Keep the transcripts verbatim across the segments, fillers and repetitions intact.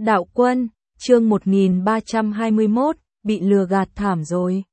Đạo Quân, chương một nghìn ba trăm hai mươi mốt, bị lừa gạt thảm rồi.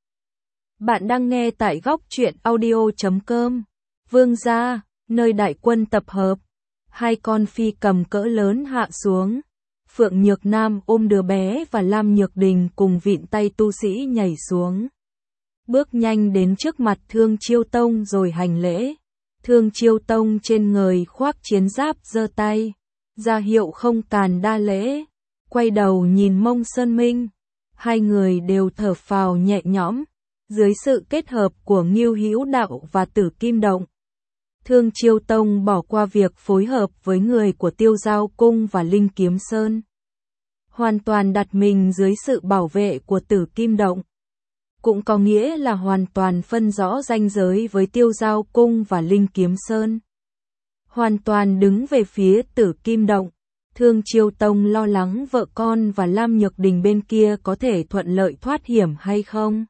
Bạn đang nghe tại góc truyện audio chấm com. Vương gia, nơi đại quân tập hợp. Hai con phi cầm cỡ lớn hạ xuống. Phượng Nhược Nam ôm đứa bé và Lam Nhược Đình cùng vịn tay tu sĩ nhảy xuống. Bước nhanh đến trước mặt Thương Chiêu Tông rồi hành lễ. Thương Chiêu Tông trên người khoác chiến giáp giơ tay, ra hiệu không càn đa lễ. Quay đầu nhìn Mông Sơn Minh, hai người đều thở phào nhẹ nhõm, dưới sự kết hợp của Ngưu Hữu Đạo và Tử Kim Động. Thương Chiêu Tông bỏ qua việc phối hợp với người của Tiêu Giao Cung và Linh Kiếm Sơn, hoàn toàn đặt mình dưới sự bảo vệ của Tử Kim Động. Cũng có nghĩa là hoàn toàn phân rõ ranh giới với Tiêu Giao Cung và Linh Kiếm Sơn. Hoàn toàn đứng về phía Tử Kim Động. Thương Chiêu Tông lo lắng vợ con và Lam Nhược Đình bên kia có thể thuận lợi thoát hiểm hay không.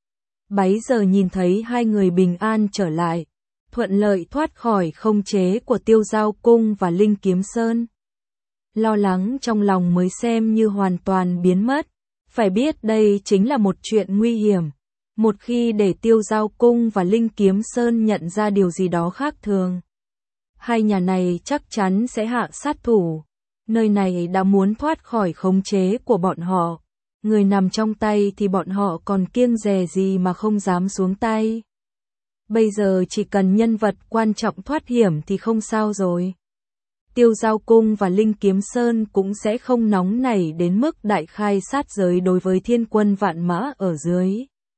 Bấy giờ nhìn thấy hai người bình an trở lại, thuận lợi thoát khỏi khống chế của Tiêu Giao Cung và Linh Kiếm Sơn. Lo lắng trong lòng mới xem như hoàn toàn biến mất. Phải biết đây chính là một chuyện nguy hiểm. Một khi để Tiêu Giao Cung và Linh Kiếm Sơn nhận ra điều gì đó khác thường, hai nhà này chắc chắn sẽ hạ sát thủ. Nơi này đã muốn thoát khỏi khống chế của bọn họ. Người nằm trong tay thì bọn họ còn kiêng dè gì mà không dám xuống tay. Bây giờ chỉ cần nhân vật quan trọng thoát hiểm thì không sao rồi. Tiêu Giao Cung và Linh Kiếm Sơn cũng sẽ không nóng nảy đến mức đại khai sát giới đối với thiên quân vạn mã ở dưới.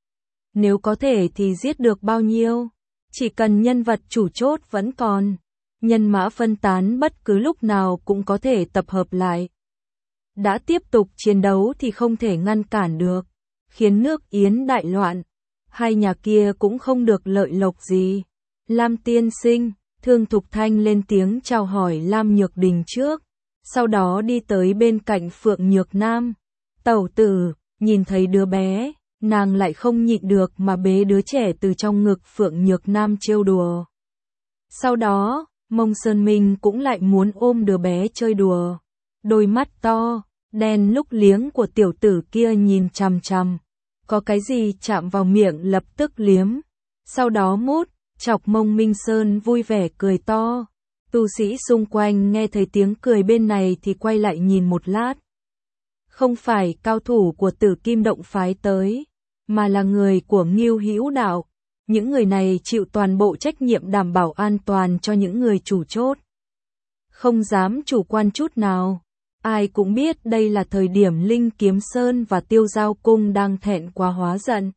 Nếu có thể thì giết được bao nhiêu. Chỉ cần nhân vật chủ chốt vẫn còn. Nhân mã phân tán bất cứ lúc nào cũng có thể tập hợp lại. Đã tiếp tục chiến đấu thì không thể ngăn cản được, khiến nước Yến đại loạn. Hai nhà kia cũng không được lợi lộc gì. Lam tiên sinh, Thương Thục Thanh lên tiếng chào hỏi Lam Nhược Đình trước, sau đó đi tới bên cạnh Phượng Nhược Nam. Tẩu tử, nhìn thấy đứa bé, nàng lại không nhịn được mà bế đứa trẻ từ trong ngực Phượng Nhược Nam trêu đùa. Sau đó, Mông Sơn Minh cũng lại muốn ôm đứa bé chơi đùa. Đôi mắt to, đen lúc liếng của tiểu tử kia nhìn chằm chằm. Có cái gì chạm vào miệng lập tức liếm. Sau đó mút, chọc Mông Minh Sơn vui vẻ cười to. Tu sĩ xung quanh nghe thấy tiếng cười bên này thì quay lại nhìn một lát. Không phải cao thủ của Tử Kim Động phái tới, mà là người của Ngưu Hữu Đạo. Những người này chịu toàn bộ trách nhiệm đảm bảo an toàn cho những người chủ chốt. Không dám chủ quan chút nào. Ai cũng biết đây là thời điểm Linh Kiếm Sơn và Tiêu Giao Cung đang thẹn quá hóa giận.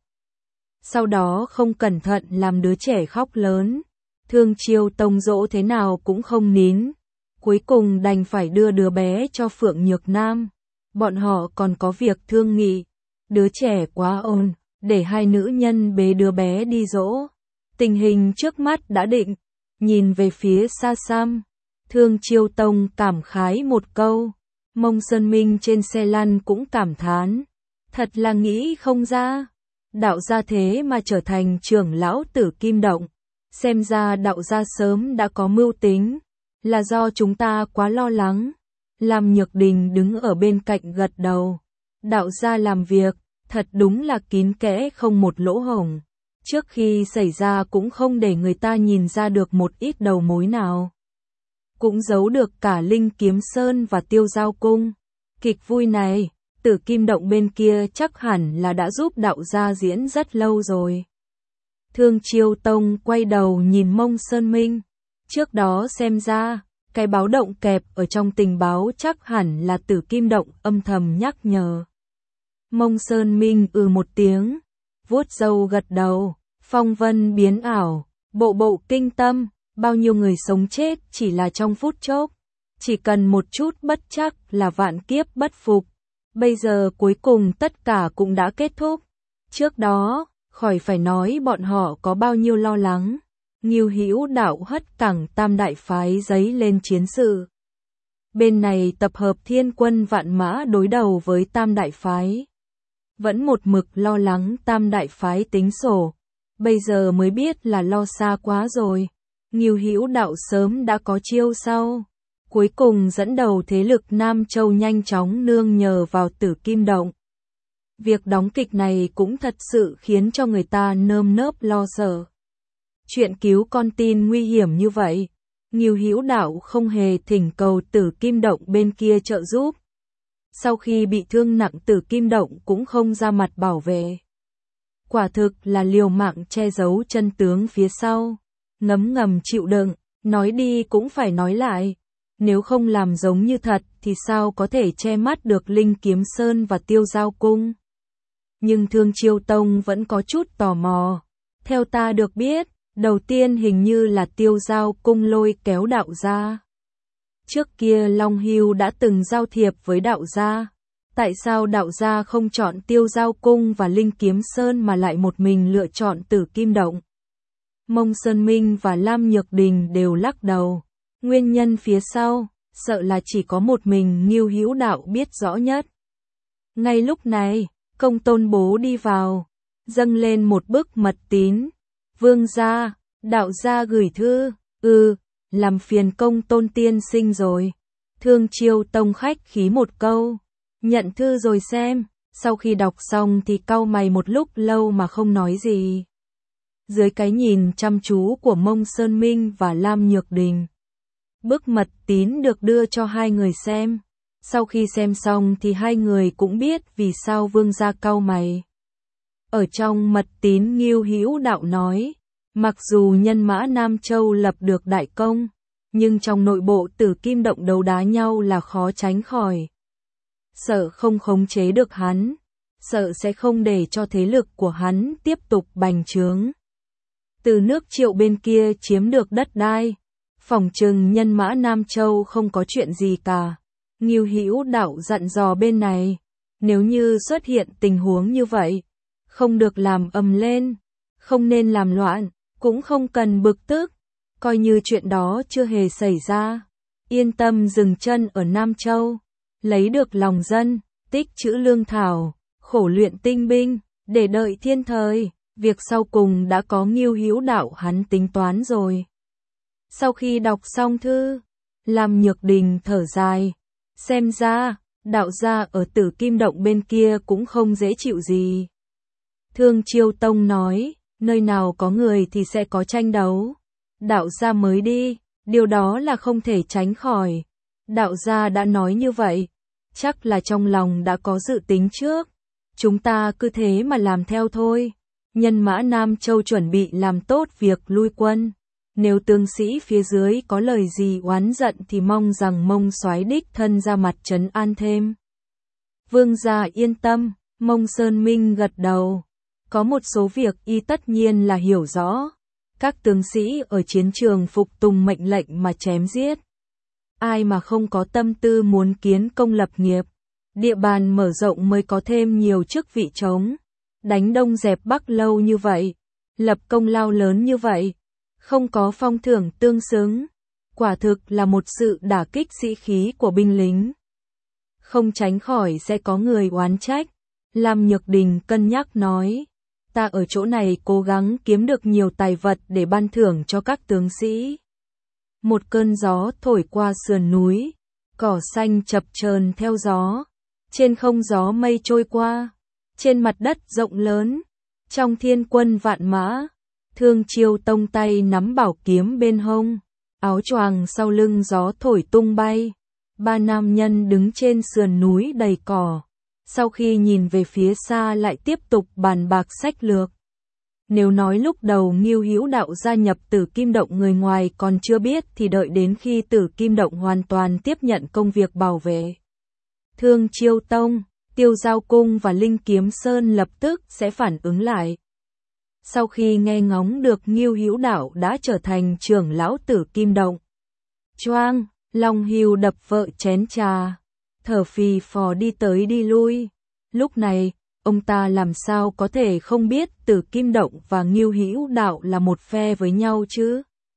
Sau đó không cẩn thận làm đứa trẻ khóc lớn. Thương Chiêu Tông dỗ thế nào cũng không nín. Cuối cùng đành phải đưa đứa bé cho Phượng Nhược Nam. Bọn họ còn có việc thương nghị. Đứa trẻ quá ồn, để hai nữ nhân bế đứa bé đi dỗ. Tình hình trước mắt đã định. Nhìn về phía xa xăm, Thương Chiêu Tông cảm khái một câu. Mông Sơn Minh trên xe lăn cũng cảm thán. Thật là nghĩ không ra. Đạo gia thế mà trở thành trưởng lão Tử Kim Động. Xem ra đạo gia sớm đã có mưu tính. Là do chúng ta quá lo lắng. Lam Nhược Đình đứng ở bên cạnh gật đầu. Đạo gia làm việc, thật đúng là kín kẽ không một lỗ hổng. Trước khi xảy ra cũng không để người ta nhìn ra được một ít đầu mối nào. Cũng giấu được cả Linh Kiếm Sơn và Tiêu Giao Cung. Kịch vui này, Tử Kim Động bên kia chắc hẳn là đã giúp đạo gia diễn rất lâu rồi. Thương Chiêu Tông quay đầu nhìn Mông Sơn Minh. Trước đó xem ra, cái báo động kẹp ở trong tình báo chắc hẳn là Tử Kim Động âm thầm nhắc nhở. Mông Sơn Minh ừ một tiếng, vuốt râu gật đầu, phong vân biến ảo, bộ bộ kinh tâm. Bao nhiêu người sống chết chỉ là trong phút chốc. Chỉ cần một chút bất chắc là vạn kiếp bất phục. Bây giờ cuối cùng tất cả cũng đã kết thúc. Trước đó, khỏi phải nói bọn họ có bao nhiêu lo lắng. Ngưu Hữu Đạo hất cẳng tam đại phái giấy lên chiến sự. Bên này tập hợp thiên quân vạn mã đối đầu với tam đại phái. Vẫn một mực lo lắng tam đại phái tính sổ. Bây giờ mới biết là lo xa quá rồi. Ngưu Hữu Đạo sớm đã có chiêu sau. cuối cùng dẫn đầu thế lực Nam Châu nhanh chóng nương nhờ vào Tử Kim Động. Việc đóng kịch này cũng thật sự khiến cho người ta nơm nớp lo sợ. Chuyện cứu con tin nguy hiểm như vậy, Ngưu Hữu Đạo không hề thỉnh cầu Tử Kim Động bên kia trợ giúp. Sau khi bị thương nặng, Tử Kim Động cũng không ra mặt bảo vệ. Quả thực là liều mạng che giấu chân tướng phía sau, ngấm ngầm chịu đựng, nói đi cũng phải nói lại. Nếu không làm giống như thật thì sao có thể che mắt được Linh Kiếm Sơn và Tiêu Giao Cung. Nhưng Thương Chiêu Tông vẫn có chút tò mò. Theo ta được biết, đầu tiên hình như là Tiêu Giao Cung lôi kéo đạo gia. Trước kia Long Hưu đã từng giao thiệp với đạo gia. Tại sao đạo gia không chọn Tiêu Giao Cung và Linh Kiếm Sơn mà lại một mình lựa chọn Tử Kim Động? Mông Sơn Minh và Lam Nhược Đình đều lắc đầu. Nguyên nhân phía sau, sợ là chỉ có một mình Ngưu Hữu Đạo biết rõ nhất. Ngay lúc này, Công Tôn Bố đi vào, dâng lên một bức mật tín. Vương gia, đạo gia gửi thư. Ừ, làm phiền Công Tôn tiên sinh rồi. Thương Chiêu Tông khách khí một câu. Nhận thư rồi xem. Sau khi đọc xong thì cau mày một lúc lâu mà không nói gì. Dưới cái nhìn chăm chú của Mông Sơn Minh và Lam Nhược Đình, bức mật tín được đưa cho hai người xem. Sau khi xem xong thì hai người cũng biết vì sao vương gia cau mày. Ở trong mật tín Ngưu Hữu Đạo nói, mặc dù nhân mã Nam Châu lập được đại công, nhưng trong nội bộ Tử Kim Động đấu đá nhau là khó tránh khỏi. Sợ không khống chế được hắn, sợ sẽ không để cho thế lực của hắn tiếp tục bành trướng. Từ nước Triệu bên kia chiếm được đất đai, phỏng chừng nhân mã Nam Châu không có chuyện gì cả. Ngưu Hữu Đạo dặn dò bên này, nếu như xuất hiện tình huống như vậy, không được làm ầm lên, không nên làm loạn, cũng không cần bực tức, coi như chuyện đó chưa hề xảy ra. Yên tâm dừng chân ở Nam Châu, lấy được lòng dân, tích trữ lương thảo, khổ luyện tinh binh, để đợi thiên thời. Việc sau cùng đã có Ngưu Hữu Đạo hắn tính toán rồi. Sau khi đọc xong thư, Lam Nhược Đình thở dài. Xem ra, đạo gia ở Tử Kim Động bên kia cũng không dễ chịu gì. Thương Chiêu Tông nói, nơi nào có người thì sẽ có tranh đấu. Đạo gia mới đi, điều đó là không thể tránh khỏi. Đạo gia đã nói như vậy, chắc là trong lòng đã có dự tính trước. Chúng ta cứ thế mà làm theo thôi. Nhân mã Nam Châu chuẩn bị làm tốt việc lui quân. Nếu tướng sĩ phía dưới có lời gì oán giận thì mong rằng Mông soái đích thân ra mặt trấn an thêm. Vương gia yên tâm, Mông Sơn Minh gật đầu. Có một số việc y tất nhiên là hiểu rõ. Các tướng sĩ ở chiến trường phục tùng mệnh lệnh mà chém giết. Ai mà không có tâm tư muốn kiến công lập nghiệp. Địa bàn mở rộng mới có thêm nhiều chức vị trống. Đánh Đông dẹp Bắc lâu như vậy, lập công lao lớn như vậy, không có phong thưởng tương xứng, quả thực là một sự đả kích sĩ khí của binh lính. Không tránh khỏi sẽ có người oán trách. Lam Nhược Đình cân nhắc nói, ta ở chỗ này cố gắng kiếm được nhiều tài vật để ban thưởng cho các tướng sĩ. Một cơn gió thổi qua sườn núi, cỏ xanh chập chờn theo gió, trên không gió mây trôi qua. Trên mặt đất rộng lớn, trong thiên quân vạn mã, Thương Chiêu Tông tay nắm bảo kiếm bên hông, áo choàng sau lưng gió thổi tung bay. Ba nam nhân đứng trên sườn núi đầy cỏ, sau khi nhìn về phía xa lại tiếp tục bàn bạc sách lược. Nếu nói lúc đầu Ngưu Hữu Đạo gia nhập Tử Kim Động người ngoài còn chưa biết thì đợi đến khi Tử Kim Động hoàn toàn tiếp nhận công việc bảo vệ Thương Chiêu Tông, Tiêu Giao Cung và Linh Kiếm Sơn lập tức sẽ phản ứng lại. Sau khi nghe ngóng được Ngưu Hữu Đạo đã trở thành trưởng lão Tử Kim Động, choang, Long Hưu đập vợ chén trà, thở phì phò đi tới đi lui. Lúc này, ông ta làm sao có thể không biết Tử Kim Động và Ngưu Hữu Đạo là một phe với nhau chứ?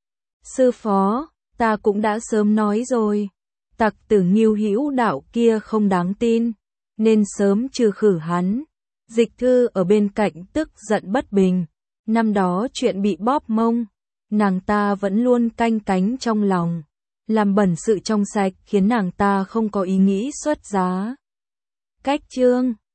Sư phó, ta cũng đã sớm nói rồi, tặc tử Ngưu Hữu Đạo kia không đáng tin, nên sớm trừ khử hắn. Dịch Thư ở bên cạnh tức giận bất bình. Năm đó chuyện bị bóp mông, nàng ta vẫn luôn canh cánh trong lòng. làm bẩn sự trong sạch khiến nàng ta không có ý nghĩ xuất giá. Cách chương